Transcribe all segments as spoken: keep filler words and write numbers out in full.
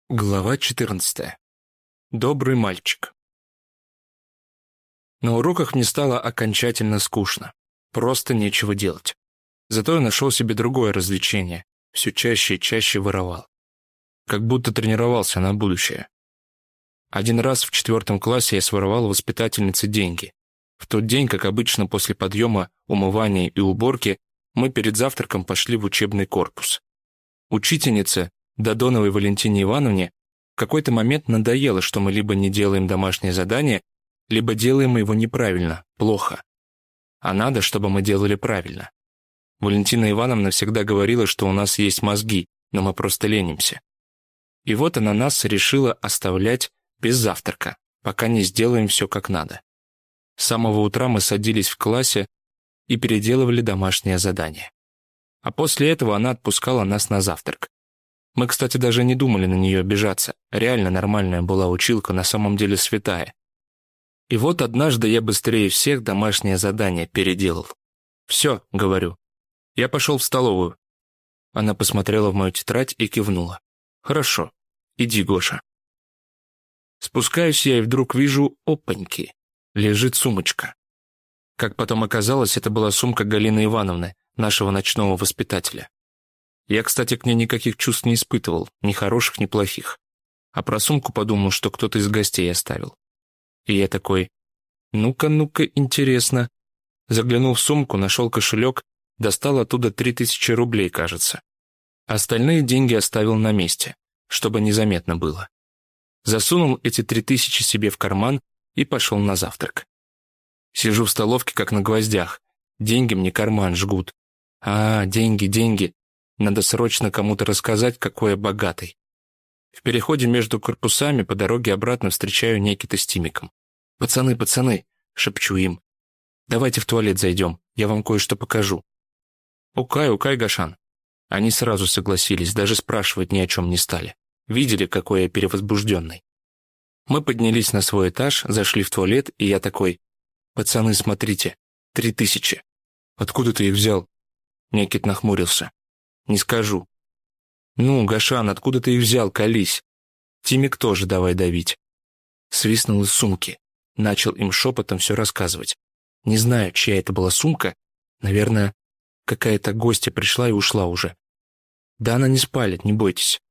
Глава четырнадцатая. Добрый мальчик. На уроках мне стало окончательно скучно. Просто нечего делать. Зато я нашел себе другое развлечение. Все чаще и чаще воровал. Как будто тренировался на будущее. Один раз в четвертом классе я своровал у воспитательницы деньги. В тот день, как обычно, после подъема, умывания и уборки, мы перед завтраком пошли в учебный корпус. Учительница, Додоновой Валентине Ивановне, в какой-то момент надоело, что мы либо не делаем домашнее задание, либо делаем его неправильно, плохо. А надо, чтобы мы делали правильно. Валентина Ивановна всегда говорила, что у нас есть мозги, но мы просто ленимся. И вот она нас решила оставлять без завтрака, пока не сделаем все как надо. С самого утра мы садились в классе и переделывали домашнее задание. А после этого она отпускала нас на завтрак. Мы, кстати, даже не думали на нее обижаться. Реально нормальная была училка, на самом деле святая. И вот однажды я быстрее всех домашнее задание переделал. «Все», — говорю. «Я пошел в столовую». Она посмотрела в мою тетрадь и кивнула. «Хорошо. Иди, Гоша». Спускаюсь я и вдруг вижу, опаньки, лежит сумочка. Как потом оказалось, это была сумка Галины Ивановны, нашего ночного воспитателя. Я, кстати, к ней никаких чувств не испытывал, ни хороших, ни плохих. А про сумку подумал, что кто-то из гостей оставил. И я такой, ну-ка, ну-ка, интересно. Заглянул в сумку, нашел кошелек, достал оттуда три тысячи рублей, кажется. Остальные деньги оставил на месте, чтобы незаметно было. Засунул эти три тысячи себе в карман и пошел на завтрак. Сижу в столовке, как на гвоздях. Деньги мне карман жгут. А, деньги, деньги. Надо срочно кому-то рассказать, какой я богатый. В переходе между корпусами по дороге обратно встречаю Никита с Тимиком. «Пацаны, пацаны!» — шепчу им. «Давайте в туалет зайдем, я вам кое-что покажу». «Укай, укай, Гошан». Они сразу согласились, даже спрашивать ни о чем не стали. Видели, какой я перевозбужденный. Мы поднялись на свой этаж, зашли в туалет, и я такой, «Пацаны, смотрите, три тысячи». «Откуда ты их взял?» Никит нахмурился. «Не скажу». «Ну, Гошан, откуда ты их взял, колись?» «Тимик тоже давай давить». Свистнул из сумки. Начал им шепотом все рассказывать. Не знаю, чья это была сумка. Наверное, какая-то гостья пришла и ушла уже. Да она не спалит, не бойтесь.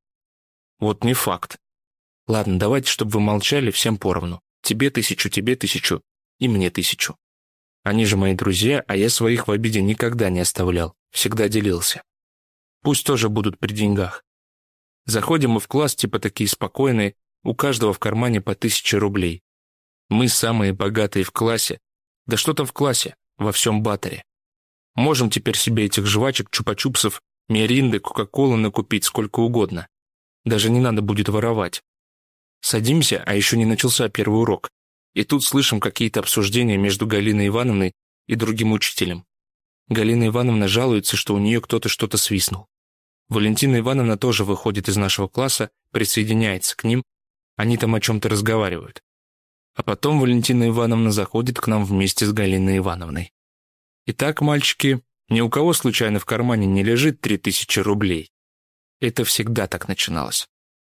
Вот не факт. Ладно, давайте, чтобы вы молчали, всем поровну. Тебе тысячу, тебе тысячу и мне тысячу. Они же мои друзья, а я своих в обиде никогда не оставлял. Всегда делился. Пусть тоже будут при деньгах. Заходим мы в класс, типа такие спокойные, у каждого в кармане по тысяче рублей. Мы самые богатые в классе. Да что там в классе, во всем Баторе. Можем теперь себе этих жвачек, чупа-чупсов, миринды, кока-колы накупить сколько угодно. Даже не надо будет воровать. Садимся, а еще не начался первый урок. И тут слышим какие-то обсуждения между Галиной Ивановной и другим учителем. Галина Ивановна жалуется, что у нее кто-то что-то свистнул. Валентина Ивановна тоже выходит из нашего класса, присоединяется к ним, они там о чем-то разговаривают. А потом Валентина Ивановна заходит к нам вместе с Галиной Ивановной. Итак, мальчики, ни у кого случайно в кармане не лежит три тысячи рублей. Это всегда так начиналось.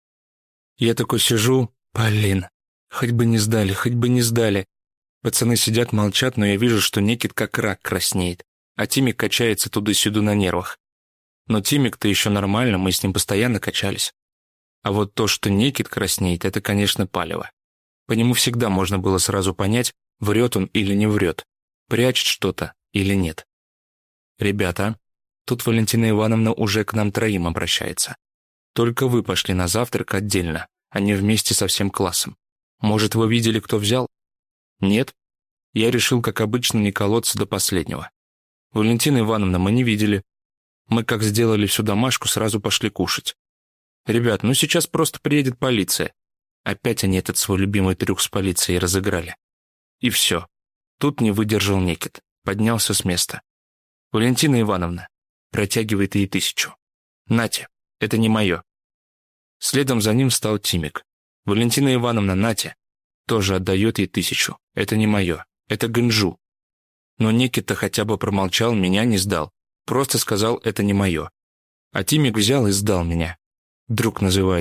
Я такой сижу, блин, хоть бы не сдали, хоть бы не сдали. Пацаны сидят, молчат, но я вижу, что Никит как рак краснеет. А Тимик качается туда-сюда на нервах. Но Тимик-то еще нормально, мы с ним постоянно качались. А вот то, что Никит краснеет, это, конечно, палево. По нему всегда можно было сразу понять, врет он или не врет, прячет что-то или нет. «Ребята, тут Валентина Ивановна уже к нам троим обращается. Только вы пошли на завтрак отдельно, а не вместе со всем классом. Может, вы видели, кто взял?» «Нет?» Я решил, как обычно, не колоться до последнего. «Валентина Ивановна, мы не видели. Мы, как сделали всю домашку, сразу пошли кушать. Ребят, ну сейчас просто приедет полиция». Опять они этот свой любимый трюк с полицией разыграли. И все. Тут не выдержал Никит. Поднялся с места. «Валентина Ивановна», протягивает ей тысячу. «Нате, это не мое». Следом за ним встал Тимик. «Валентина Ивановна, нате». Тоже отдает ей тысячу. «Это не мое. Это Гэнджу». Но Никита хотя бы промолчал, меня не сдал. Просто сказал, это не мое. А Тимик взял и сдал меня. Друг называется.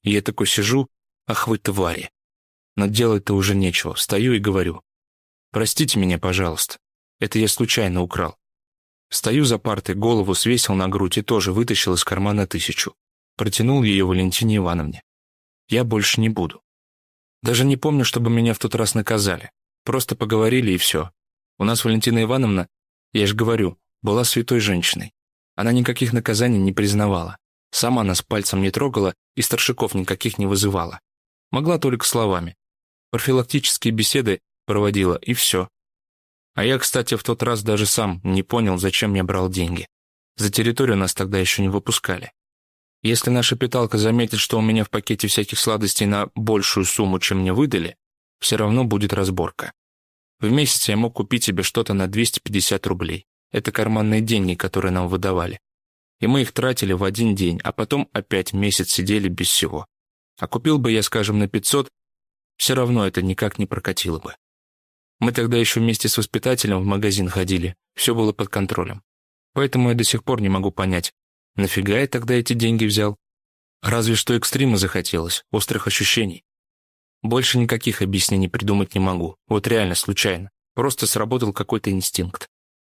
И я такой сижу, ах вы твари. Но делать-то уже нечего, встаю и говорю: простите меня, пожалуйста, это я случайно украл. Стою за партой, голову свесил на грудь и тоже вытащил из кармана тысячу. Протянул ее Валентине Ивановне. Я больше не буду. Даже не помню, чтобы меня в тот раз наказали. Просто поговорили и все. У нас Валентина Ивановна, я же говорю, была святой женщиной. Она никаких наказаний не признавала. Сама нас пальцем не трогала и старшаков никаких не вызывала. Могла только словами. Профилактические беседы проводила, и все. А я, кстати, в тот раз даже сам не понял, зачем я брал деньги. За территорию нас тогда еще не выпускали. Если наша питалка заметит, что у меня в пакете всяких сладостей на большую сумму, чем мне выдали, все равно будет разборка. В месяц я мог купить себе что-то на двести пятьдесят рублей. Это карманные деньги, которые нам выдавали. И мы их тратили в один день, а потом опять месяц сидели без всего. А купил бы я, скажем, на пятьсот, все равно это никак не прокатило бы. Мы тогда еще вместе с воспитателем в магазин ходили, все было под контролем. Поэтому я до сих пор не могу понять, нафига я тогда эти деньги взял? Разве что экстрима захотелось, острых ощущений. Больше никаких объяснений придумать не могу, вот реально случайно. Просто сработал какой-то инстинкт.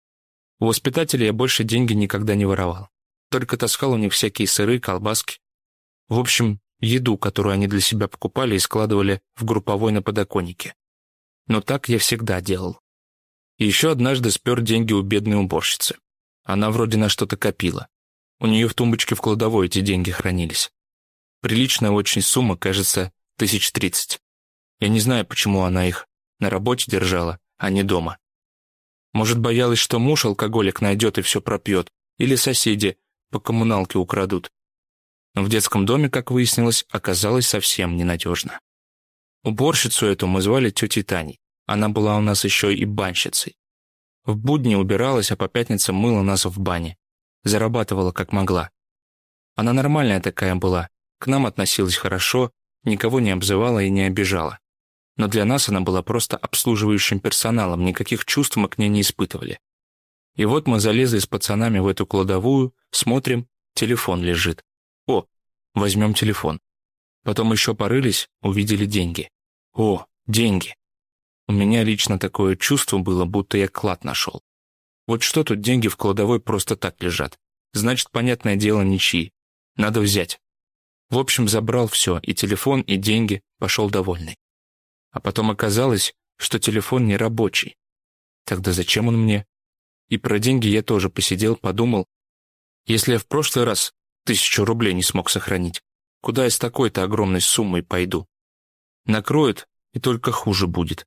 У воспитателя я больше деньги никогда не воровал. Только таскал у них всякие сыры, колбаски. В общем, еду, которую они для себя покупали и складывали в групповой на подоконнике. Но так я всегда делал. И еще однажды спер деньги у бедной уборщицы. Она вроде на что-то копила. У нее в тумбочке в кладовой эти деньги хранились. Приличная очень сумма, кажется, тысяч тридцать. Я не знаю, почему она их на работе держала, а не дома. Может, боялась, что муж алкоголик найдет и все пропьет, или соседи по коммуналке украдут. Но в детском доме, как выяснилось, оказалось совсем ненадежно. Уборщицу эту мы звали тетей Таней. Она была у нас еще и банщицей. В будни убиралась, а по пятницам мыла нас в бане. Зарабатывала как могла. Она нормальная такая была, к нам относилась хорошо, никого не обзывала и не обижала. Но для нас она была просто обслуживающим персоналом, никаких чувств мы к ней не испытывали. И вот мы залезли с пацанами в эту кладовую, смотрим, телефон лежит. О, возьмем телефон. Потом еще порылись, увидели деньги. О, деньги. У меня лично такое чувство было, будто я клад нашел. Вот что тут деньги в кладовой просто так лежат? Значит, понятное дело, ничьи. Надо взять. В общем, забрал все, и телефон, и деньги, пошел довольный. А потом оказалось, что телефон не рабочий. Тогда зачем он мне? И про деньги я тоже посидел, подумал. Если я в прошлый раз тысячу рублей не смог сохранить, куда я с такой-то огромной суммой пойду? Накроют, и только хуже будет.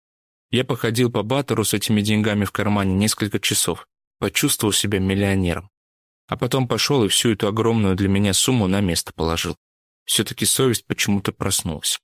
Я походил по Батору с этими деньгами в кармане несколько часов, почувствовал себя миллионером. А потом пошел и всю эту огромную для меня сумму на место положил. Все-таки совесть почему-то проснулась.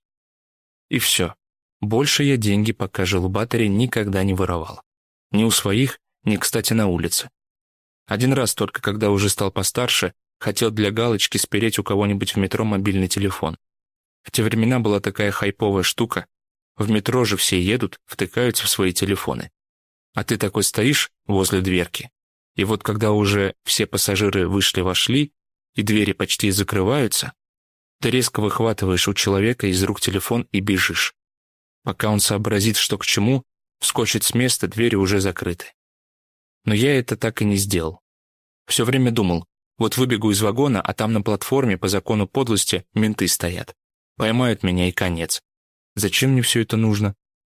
И все. Больше я деньги, пока жил в Баторе, никогда не воровал. Ни у своих, ни, кстати, на улице. Один раз только, когда уже стал постарше, хотел для галочки спереть у кого-нибудь в метро мобильный телефон. В те времена была такая хайповая штука. В метро же все едут, втыкаются в свои телефоны. А ты такой стоишь возле дверки. И вот когда уже все пассажиры вышли-вошли, и двери почти закрываются, ты резко выхватываешь у человека из рук телефон и бежишь. Пока он сообразит, что к чему, вскочит с места, двери уже закрыты. Но я это так и не сделал. Все время думал, вот выбегу из вагона, а там на платформе по закону подлости менты стоят. Поймают меня и конец. Зачем мне все это нужно?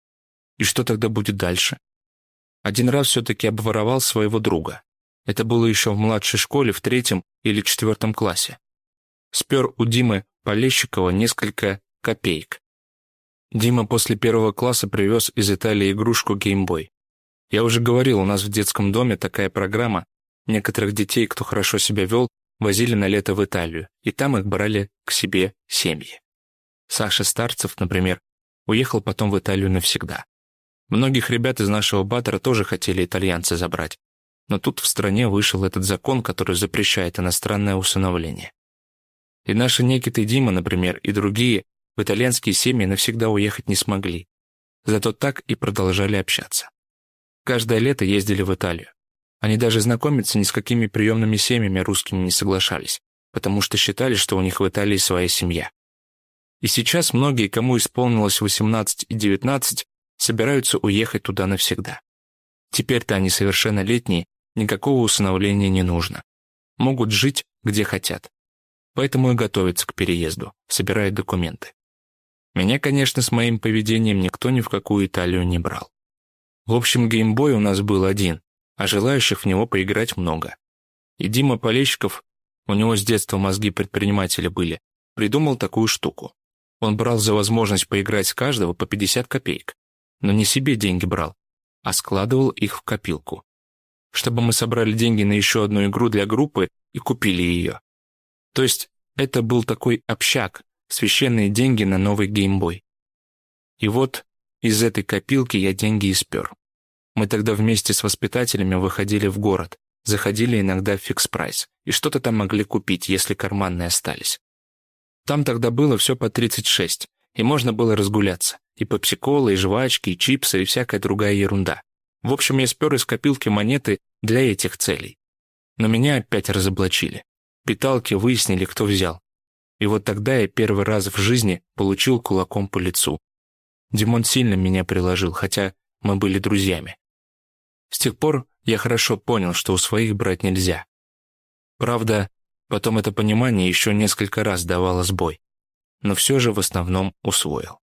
И что тогда будет дальше? Один раз все-таки обворовал своего друга. Это было еще в младшей школе, в третьем или четвертом классе. Спер у Димы Полещикова несколько копеек. Дима после первого класса привез из Италии игрушку Game Boy. Я уже говорил, у нас в детском доме такая программа. Некоторых детей, кто хорошо себя вел, возили на лето в Италию, и там их брали к себе семьи. Саша Старцев, например, уехал потом в Италию навсегда. Многих ребят из нашего Батора тоже хотели итальянцы забрать. Но тут в стране вышел этот закон, который запрещает иностранное усыновление. И наши Никита и Дима, например, и другие в итальянские семьи навсегда уехать не смогли. Зато так и продолжали общаться. Каждое лето ездили в Италию. Они даже знакомиться ни с какими приемными семьями русскими не соглашались, потому что считали, что у них в Италии своя семья. И сейчас многие, кому исполнилось восемнадцать и девятнадцать, собираются уехать туда навсегда. Теперь-то они совершеннолетние, никакого усыновления не нужно. Могут жить, где хотят. Поэтому и готовятся к переезду, собирают документы. Меня, конечно, с моим поведением никто ни в какую Италию не брал. В общем, геймбой у нас был один, а желающих в него поиграть много. И Дима Полещиков, у него с детства мозги предпринимателя были, придумал такую штуку. Он брал за возможность поиграть с каждого по пятьдесят копеек. Но не себе деньги брал, а складывал их в копилку. Чтобы мы собрали деньги на еще одну игру для группы и купили ее. То есть это был такой общак, священные деньги на новый геймбой. И вот из этой копилки я деньги и спер. Мы тогда вместе с воспитателями выходили в город, заходили иногда в фикс-прайс, и что-то там могли купить, если карманные остались. Там тогда было все по тридцать шесть, и можно было разгуляться. И пепси-кола, и жвачки, и чипсы, и всякая другая ерунда. В общем, я спер из копилки монеты для этих целей. Но меня опять разоблачили. Питалки выяснили, кто взял. И вот тогда я первый раз в жизни получил кулаком по лицу. Димон сильно меня приложил, хотя мы были друзьями. С тех пор я хорошо понял, что у своих брать нельзя. Правда, потом это понимание еще несколько раз давало сбой. Но все же в основном усвоил.